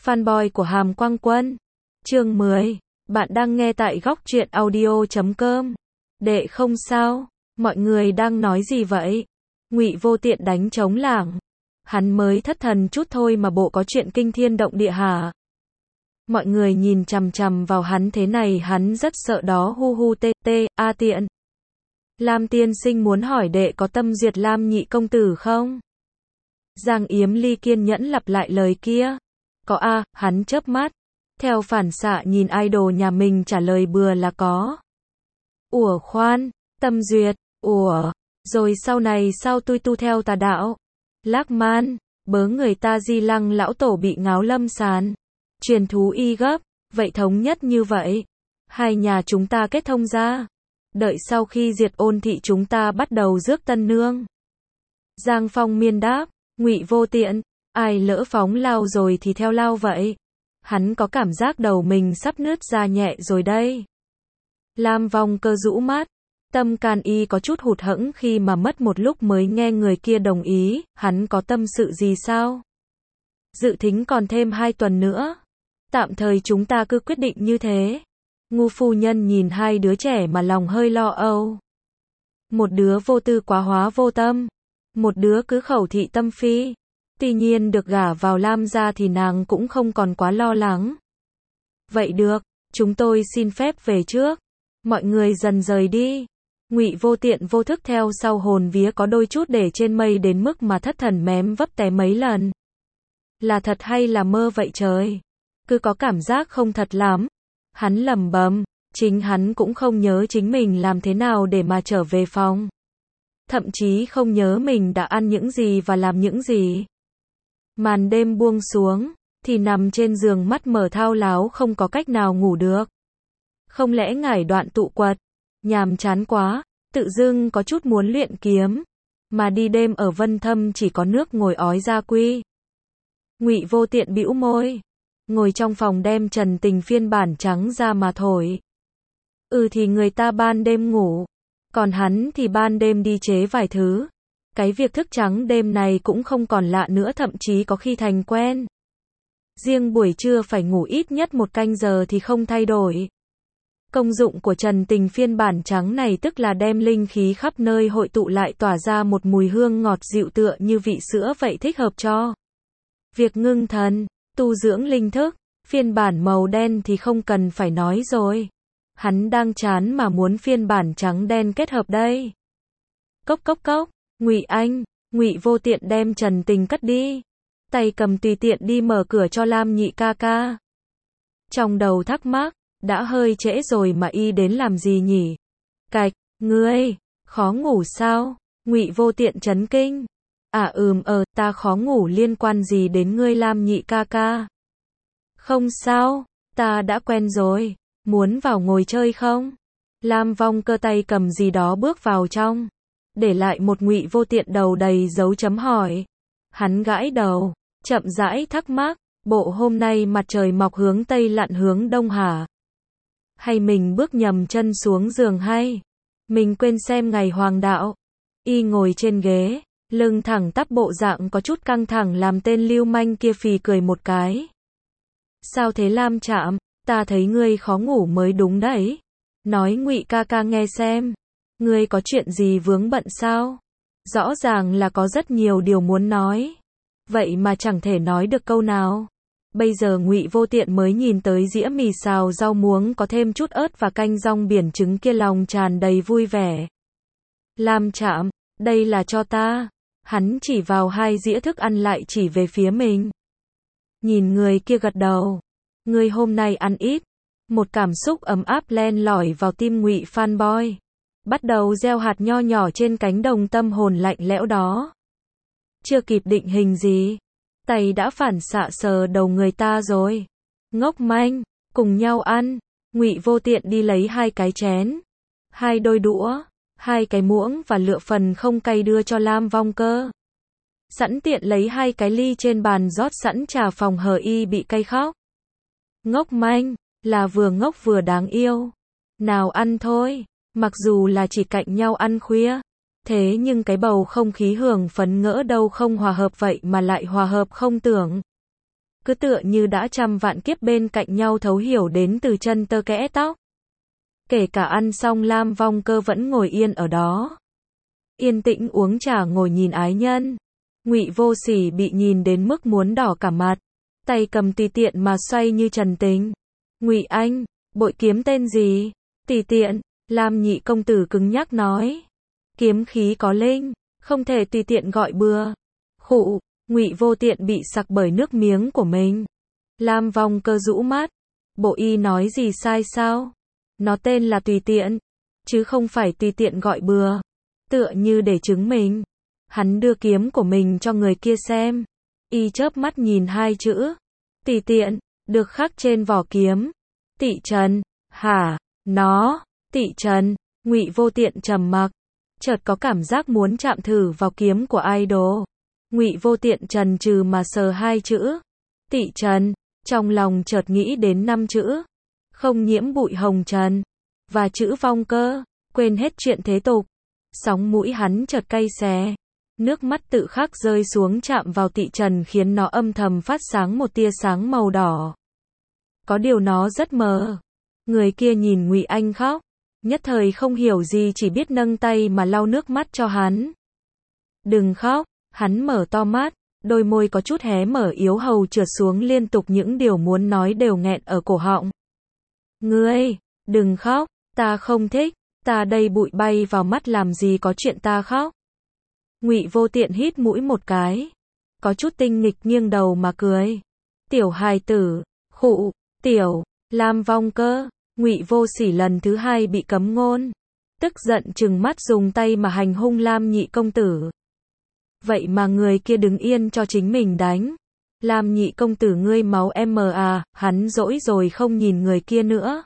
Fanboy của Hàm Quang Quân. Chương 10. Bạn đang nghe tại góc truyện audio.com. Đệ không sao, mọi người đang nói gì vậy? Ngụy Vô Tiện đánh trống lảng. Hắn mới thất thần chút thôi mà bộ có chuyện kinh thiên động địa hả? Mọi người nhìn chằm chằm vào hắn thế này hắn rất sợ đó hu hu tê tê, a tiện. Lam tiên sinh muốn hỏi đệ có tâm duyệt Lam nhị công tử không? Giang Yếm Ly kiên nhẫn lặp lại lời kia. Có a, hắn chớp mắt. Theo phản xạ nhìn idol nhà mình trả lời bừa là có. Ủa khoan, tâm duyệt, ủa, rồi sau này sao tôi tu theo tà đạo? Lác man, bớ người ta Di Lăng lão tổ bị ngáo lâm sán. Truyền thú y gấp, vậy thống nhất như vậy. Hai nhà chúng ta kết thông ra. Đợi sau khi diệt Ôn thị chúng ta bắt đầu rước tân nương. Giang Phong Miên đáp, Ngụy Vô Tiện, ai lỡ phóng lao rồi thì theo lao vậy. Hắn có cảm giác đầu mình sắp nứt ra nhẹ rồi đây. Lam Vong Cơ rũ mắt, tâm can y có chút hụt hẫng khi mà mất một lúc mới nghe người kia đồng ý, hắn có tâm sự gì sao? Dự thính còn thêm 2 tuần nữa. Tạm thời chúng ta cứ quyết định như thế. Ngu phu nhân nhìn hai đứa trẻ mà lòng hơi lo âu. Một đứa vô tư quá hóa vô tâm, một đứa cứ khẩu thị tâm phi. Tuy nhiên được gả vào Lam gia thì nàng cũng không còn quá lo lắng. Vậy được, chúng tôi xin phép về trước. Mọi người dần rời đi. Ngụy Vô Tiện vô thức theo sau hồn vía có đôi chút để trên mây đến mức mà thất thần mém vấp té mấy lần. Là thật hay là mơ vậy trời? Cứ có cảm giác không thật lắm. Hắn lẩm bẩm, chính hắn cũng không nhớ chính mình làm thế nào để mà trở về phòng. Thậm chí không nhớ mình đã ăn những gì và làm những gì. Màn đêm buông xuống, thì nằm trên giường mắt mở thao láo không có cách nào ngủ được. Không lẽ ngải đoạn tụ quật, nhàm chán quá, tự dưng có chút muốn luyện kiếm, mà đi đêm ở Vân Thâm chỉ có nước ngồi ói gia quy. Ngụy Vô Tiện bĩu môi, ngồi trong phòng đem Trần Tình phiên bản trắng ra mà thổi. Thì người ta ban đêm ngủ, còn hắn thì ban đêm đi chế vài thứ. Cái việc thức trắng đêm này cũng không còn lạ nữa, thậm chí có khi thành quen. Riêng buổi trưa phải ngủ ít nhất 1 canh giờ thì không thay đổi. Công dụng của Trần Tình phiên bản trắng này tức là đem linh khí khắp nơi hội tụ lại tỏa ra một mùi hương ngọt dịu tựa như vị sữa vậy, thích hợp cho việc ngưng thần, tu dưỡng linh thức. Phiên bản màu đen thì không cần phải nói rồi. Hắn đang chán mà muốn phiên bản trắng đen kết hợp đây. Cốc cốc cốc, Ngụy Anh, Ngụy Vô Tiện đem Trần Tình cất đi. Tay cầm tùy tiện đi mở cửa cho Lam nhị ca ca. Trong đầu thắc mắc, đã hơi trễ rồi mà y đến làm gì nhỉ? Cạch, ngươi, khó ngủ sao? Ngụy Vô Tiện chấn kinh. Ta khó ngủ liên quan gì đến ngươi Lam nhị ca ca? Không sao, ta đã quen rồi, muốn vào ngồi chơi không? Lam Vong Cơ tay cầm gì đó bước vào trong, để lại một Ngụy Vô Tiện đầu đầy dấu chấm hỏi. Hắn gãi đầu, chậm rãi thắc mắc, bộ hôm nay mặt trời mọc hướng tây lặn hướng đông hả? Hay mình bước nhầm chân xuống giường hay? Mình quên xem ngày hoàng đạo. Y ngồi trên ghế, lưng thẳng tắp bộ dạng có chút căng thẳng làm tên lưu manh kia phì cười một cái. Sao thế Lam Trạm, ta thấy ngươi khó ngủ mới đúng đấy. Nói Ngụy ca ca nghe xem. Ngươi có chuyện gì vướng bận sao? Rõ ràng là có rất nhiều điều muốn nói. Vậy mà chẳng thể nói được câu nào. Bây giờ Ngụy Vô Tiện mới nhìn tới dĩa mì xào rau muống có thêm chút ớt và canh rong biển trứng kia, lòng tràn đầy vui vẻ. Lam Trạm, đây là cho ta. Hắn chỉ vào 2 dĩa thức ăn lại chỉ về phía mình. Nhìn người kia gật đầu. Ngươi hôm nay ăn ít. Một cảm xúc ấm áp len lỏi vào tim Ngụy Fanboy. Bắt đầu gieo hạt nho nhỏ trên cánh đồng tâm hồn lạnh lẽo đó. Chưa kịp định hình gì, tay đã phản xạ sờ đầu người ta rồi. Ngốc manh, cùng nhau ăn. Ngụy Vô Tiện đi lấy 2 cái chén, 2 đôi đũa, 2 cái muỗng và lựa phần không cay đưa cho Lam Vong Cơ. Sẵn tiện lấy 2 cái ly trên bàn rót sẵn trà phòng hờ y bị cay khóc. Ngốc manh, là vừa ngốc vừa đáng yêu. Nào ăn thôi, mặc dù là chỉ cạnh nhau ăn khuya. Thế nhưng cái bầu không khí hưởng phấn ngỡ đâu không hòa hợp vậy mà lại hòa hợp không tưởng. cứ tựa như đã trăm vạn kiếp bên cạnh nhau thấu hiểu đến từ chân tơ kẽ tóc. Kể cả ăn xong Lam Vong Cơ vẫn ngồi yên ở đó. Yên tĩnh uống trà ngồi nhìn ái nhân. Ngụy Vô Sỉ bị nhìn đến mức muốn đỏ cả mặt. Tay cầm tùy tiện mà xoay như trần tình. Ngụy anh, bội kiếm tên gì? Tùy tiện, Lam nhị công tử cứng nhắc nói. Kiếm khí có linh, không thể tùy tiện gọi bừa. Khụ, Ngụy Vô Tiện bị sặc bởi nước miếng của mình. Lam Vong Cơ rũ mắt. Bộ y nói gì sai sao? Nó tên là tùy tiện, chứ không phải tùy tiện gọi bừa. Tựa như để chứng minh. Hắn đưa kiếm của mình cho người kia xem. Y chớp mắt nhìn hai chữ. Tùy tiện, được khắc trên vỏ kiếm. Tị Trần, hả? Nó, Tị Trần, Ngụy Vô Tiện trầm mặc. Chợt có cảm giác muốn chạm thử vào kiếm của idol. Ngụy Vô Tiện chần chừ mà sờ hai chữ. Tị Trần, trong lòng chợt nghĩ đến 5 chữ. Không nhiễm bụi hồng trần. Và chữ Vong Cơ, quên hết chuyện thế tục. Sóng mũi hắn chợt cay xè. Nước mắt tự khắc rơi xuống chạm vào Tị Trần khiến nó âm thầm phát sáng một tia sáng màu đỏ. Có điều nó rất mờ. Người kia nhìn Ngụy Anh khóc. Nhất thời không hiểu gì chỉ biết nâng tay mà lau nước mắt cho hắn. Đừng khóc, hắn mở to mắt. Đôi môi có chút hé mở yếu hầu trượt xuống liên tục những điều muốn nói đều nghẹn ở cổ họng. Ngươi, đừng khóc, ta không thích, ta đây bụi bay vào mắt làm gì có chuyện ta khóc. Ngụy Vô Tiện hít mũi một cái. Có chút tinh nghịch nghiêng đầu mà cười. Tiểu hài tử, khụ, tiểu, Lam Vong Cơ, Ngụy Vô Sỉ lần thứ hai bị cấm ngôn. Tức giận trừng mắt dùng tay mà hành hung Lam nhị công tử. Vậy mà người kia đứng yên cho chính mình đánh. Lam nhị công tử ngươi máu em mờ à, hắn dỗi rồi không nhìn người kia nữa.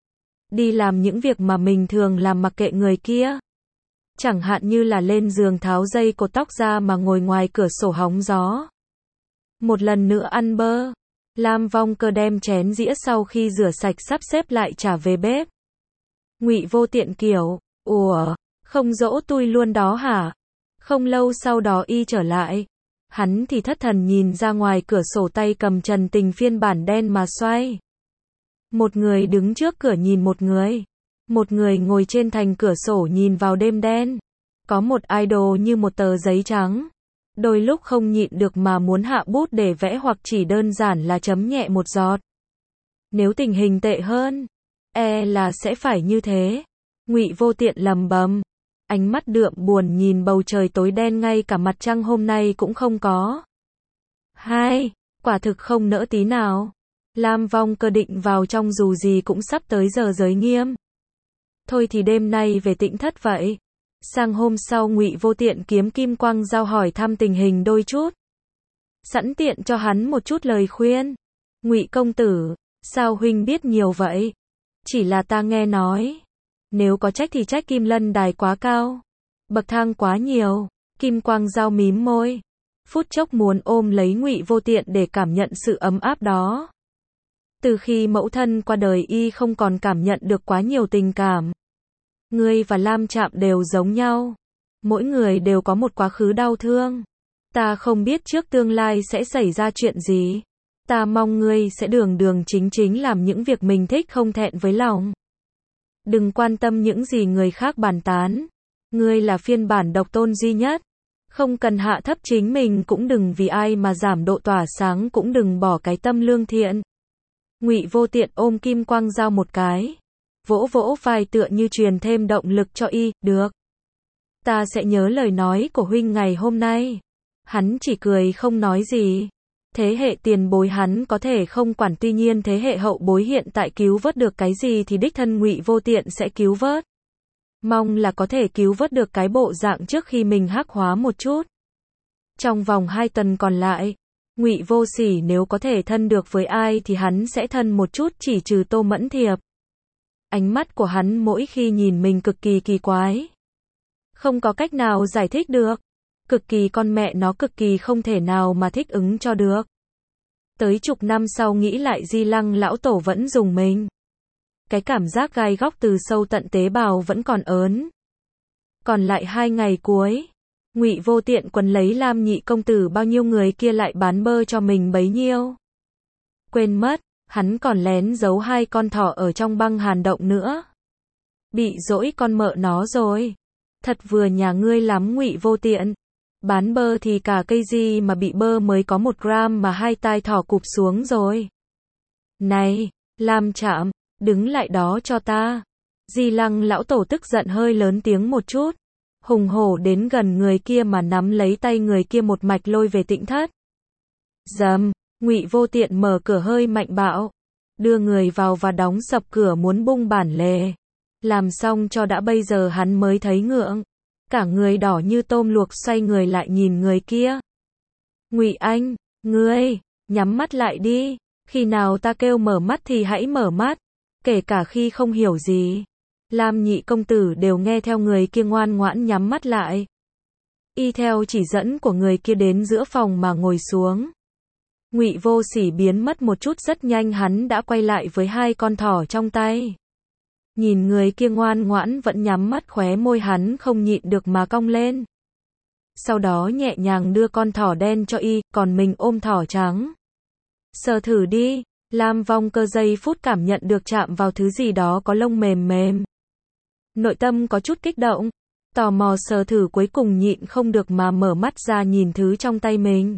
Đi làm những việc mà mình thường làm mặc kệ người kia. Chẳng hạn như là lên giường tháo dây cột tóc ra mà ngồi ngoài cửa sổ hóng gió. Một lần nữa ăn bơ. Lam Vong Cơ đem chén dĩa sau khi rửa sạch sắp xếp lại trả về bếp. Ngụy Vô Tiện kiểu, ủa, không dỗ tui luôn đó hả? Không lâu sau đó y trở lại. Hắn thì thất thần nhìn ra ngoài cửa sổ tay cầm Trần Tình phiên bản đen mà xoay. Một người đứng trước cửa nhìn một người. Một người ngồi trên thành cửa sổ nhìn vào đêm đen. Có một idol như một tờ giấy trắng. Đôi lúc không nhịn được mà muốn hạ bút để vẽ hoặc chỉ đơn giản là chấm nhẹ một giọt. Nếu tình hình tệ hơn, là sẽ phải như thế. Ngụy Vô Tiện lầm bầm. Ánh mắt đượm buồn nhìn bầu trời tối đen ngay cả mặt trăng hôm nay cũng không có. Hai, quả thực không nỡ tí nào. Lam Vong Cơ định vào trong dù gì cũng sắp tới giờ giới nghiêm. Thôi thì đêm nay về Tĩnh Thất vậy. Sang hôm sau Ngụy Vô Tiện kiếm Kim Quang Giao hỏi thăm tình hình đôi chút. Sẵn tiện cho hắn một chút lời khuyên. Ngụy công tử, sao huynh biết nhiều vậy? Chỉ là ta nghe nói. Nếu có trách thì trách Kim Lân Đài quá cao. Bậc thang quá nhiều. Kim Quang Giao mím môi. Phút chốc muốn ôm lấy Ngụy Vô Tiện để cảm nhận sự ấm áp đó. Từ khi mẫu thân qua đời y không còn cảm nhận được quá nhiều tình cảm. Ngươi và Lam Trạm đều giống nhau. Mỗi người đều có một quá khứ đau thương. Ta không biết trước tương lai sẽ xảy ra chuyện gì. Ta mong ngươi sẽ đường đường chính chính làm những việc mình thích không thẹn với lòng. Đừng quan tâm những gì người khác bàn tán. Ngươi là phiên bản độc tôn duy nhất. Không cần hạ thấp chính mình cũng đừng vì ai mà giảm độ tỏa sáng cũng đừng bỏ cái tâm lương thiện. Ngụy Vô Tiện ôm Kim Quang Giao một cái. Vỗ vỗ vai tựa như truyền thêm động lực cho y, được. Ta sẽ nhớ lời nói của huynh ngày hôm nay. Hắn chỉ cười không nói gì. Thế hệ tiền bối hắn có thể không quản tuy nhiên thế hệ hậu bối hiện tại cứu vớt được cái gì thì đích thân Ngụy Vô Tiện sẽ cứu vớt. Mong là có thể cứu vớt được cái bộ dạng trước khi mình hắc hóa một chút. Trong vòng 2 tuần còn lại, Ngụy Vô Sỉ nếu có thể thân được với ai thì hắn sẽ thân một chút chỉ trừ Tô Mẫn Thiệp. Ánh mắt của hắn mỗi khi nhìn mình cực kỳ kỳ quái. Không có cách nào giải thích được. Cực kỳ con mẹ nó cực kỳ không thể nào mà thích ứng cho được. Tới chục năm sau nghĩ lại Di Lăng lão tổ vẫn dùng mình. Cái cảm giác gai góc từ sâu tận tế bào vẫn còn ớn. Còn lại 2 ngày cuối. Ngụy Vô Tiện quấn lấy Lam nhị công tử bao nhiêu người kia lại bán bơ cho mình bấy nhiêu. Quên mất, hắn còn lén giấu 2 con thỏ ở trong băng hàn động nữa. Bị dỗi con mợ nó rồi. Thật vừa nhà ngươi lắm Ngụy Vô Tiện. Bán bơ thì cả cây gì mà bị bơ mới có 1 gram mà 2 tai thỏ cụp xuống rồi. Này, Lam Trạm, đứng lại đó cho ta. Di Lăng lão tổ tức giận hơi lớn tiếng một chút. Hùng hổ đến gần người kia mà nắm lấy tay người kia một mạch lôi về Tĩnh thất. Dầm, Ngụy Vô Tiện mở cửa hơi mạnh bạo. Đưa người vào và đóng sập cửa muốn bung bản lề. Làm xong cho đã bây giờ hắn mới thấy ngượng. Cả người đỏ như tôm luộc xoay người lại nhìn người kia. Ngụy Anh, ngươi, nhắm mắt lại đi. Khi nào ta kêu mở mắt thì hãy mở mắt. Kể cả khi không hiểu gì. Lam nhị công tử đều nghe theo người kia ngoan ngoãn nhắm mắt lại. Y theo chỉ dẫn của người kia đến giữa phòng mà ngồi xuống. Ngụy Vô Sỉ biến mất một chút rất nhanh hắn đã quay lại với 2 con thỏ trong tay. Nhìn người kia ngoan ngoãn vẫn nhắm mắt khóe môi hắn không nhịn được mà cong lên. Sau đó nhẹ nhàng đưa con thỏ đen cho y, còn mình ôm thỏ trắng. Sờ thử đi, Lam Vong Cơ giây phút cảm nhận được chạm vào thứ gì đó có lông mềm mềm. Nội tâm có chút kích động, tò mò sờ thử cuối cùng nhịn không được mà mở mắt ra nhìn thứ trong tay mình.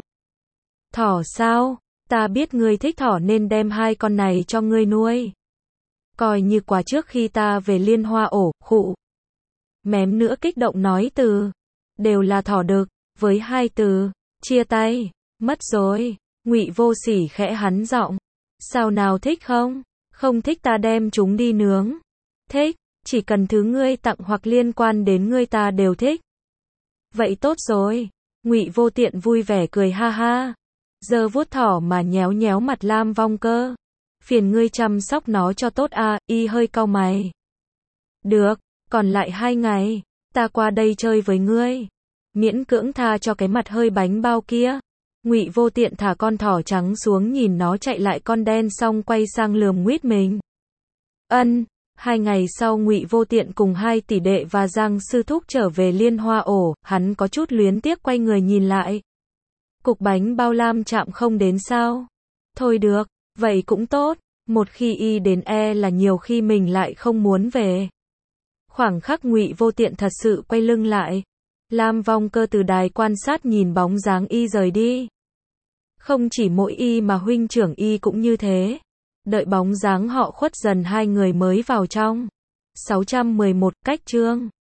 Thỏ sao? Ta biết ngươi thích thỏ nên đem 2 con này cho ngươi nuôi. Coi như quà trước khi ta về Liên Hoa ổ, khụ. Mém nữa kích động nói từ. Đều là thỏ đực, với 2 từ. Chia tay, mất rồi. Ngụy Vô Sỉ khẽ hắn giọng. Sao nào thích không? Không thích ta đem chúng đi nướng. Thích, chỉ cần thứ ngươi tặng hoặc liên quan đến ngươi ta đều thích. Vậy tốt rồi. Ngụy Vô Tiện vui vẻ cười ha ha. Giờ vuốt thỏ mà nhéo nhéo mặt Lam Vong Cơ. Phiền ngươi chăm sóc nó cho tốt à, y hơi cau mày. Được, còn lại 2 ngày, ta qua đây chơi với ngươi. Miễn cưỡng tha cho cái mặt hơi bánh bao kia. Ngụy Vô Tiện thả con thỏ trắng xuống nhìn nó chạy lại con đen xong quay sang lườm nguýt mình. 2 ngày sau Ngụy Vô Tiện cùng 2 tỷ đệ và Giang sư thúc trở về Liên Hoa ổ, hắn có chút luyến tiếc quay người nhìn lại. Cục bánh bao Lam Trạm không đến sao? Thôi được, vậy cũng tốt, một khi y đến là nhiều khi mình lại không muốn về. Khoảng khắc Ngụy Vô Tiện thật sự quay lưng lại. Lam Vong Cơ từ đài quan sát nhìn bóng dáng y rời đi. Không chỉ mỗi y mà huynh trưởng y cũng như thế. Đợi bóng dáng họ khuất dần 2 người mới vào trong. 611 cách chương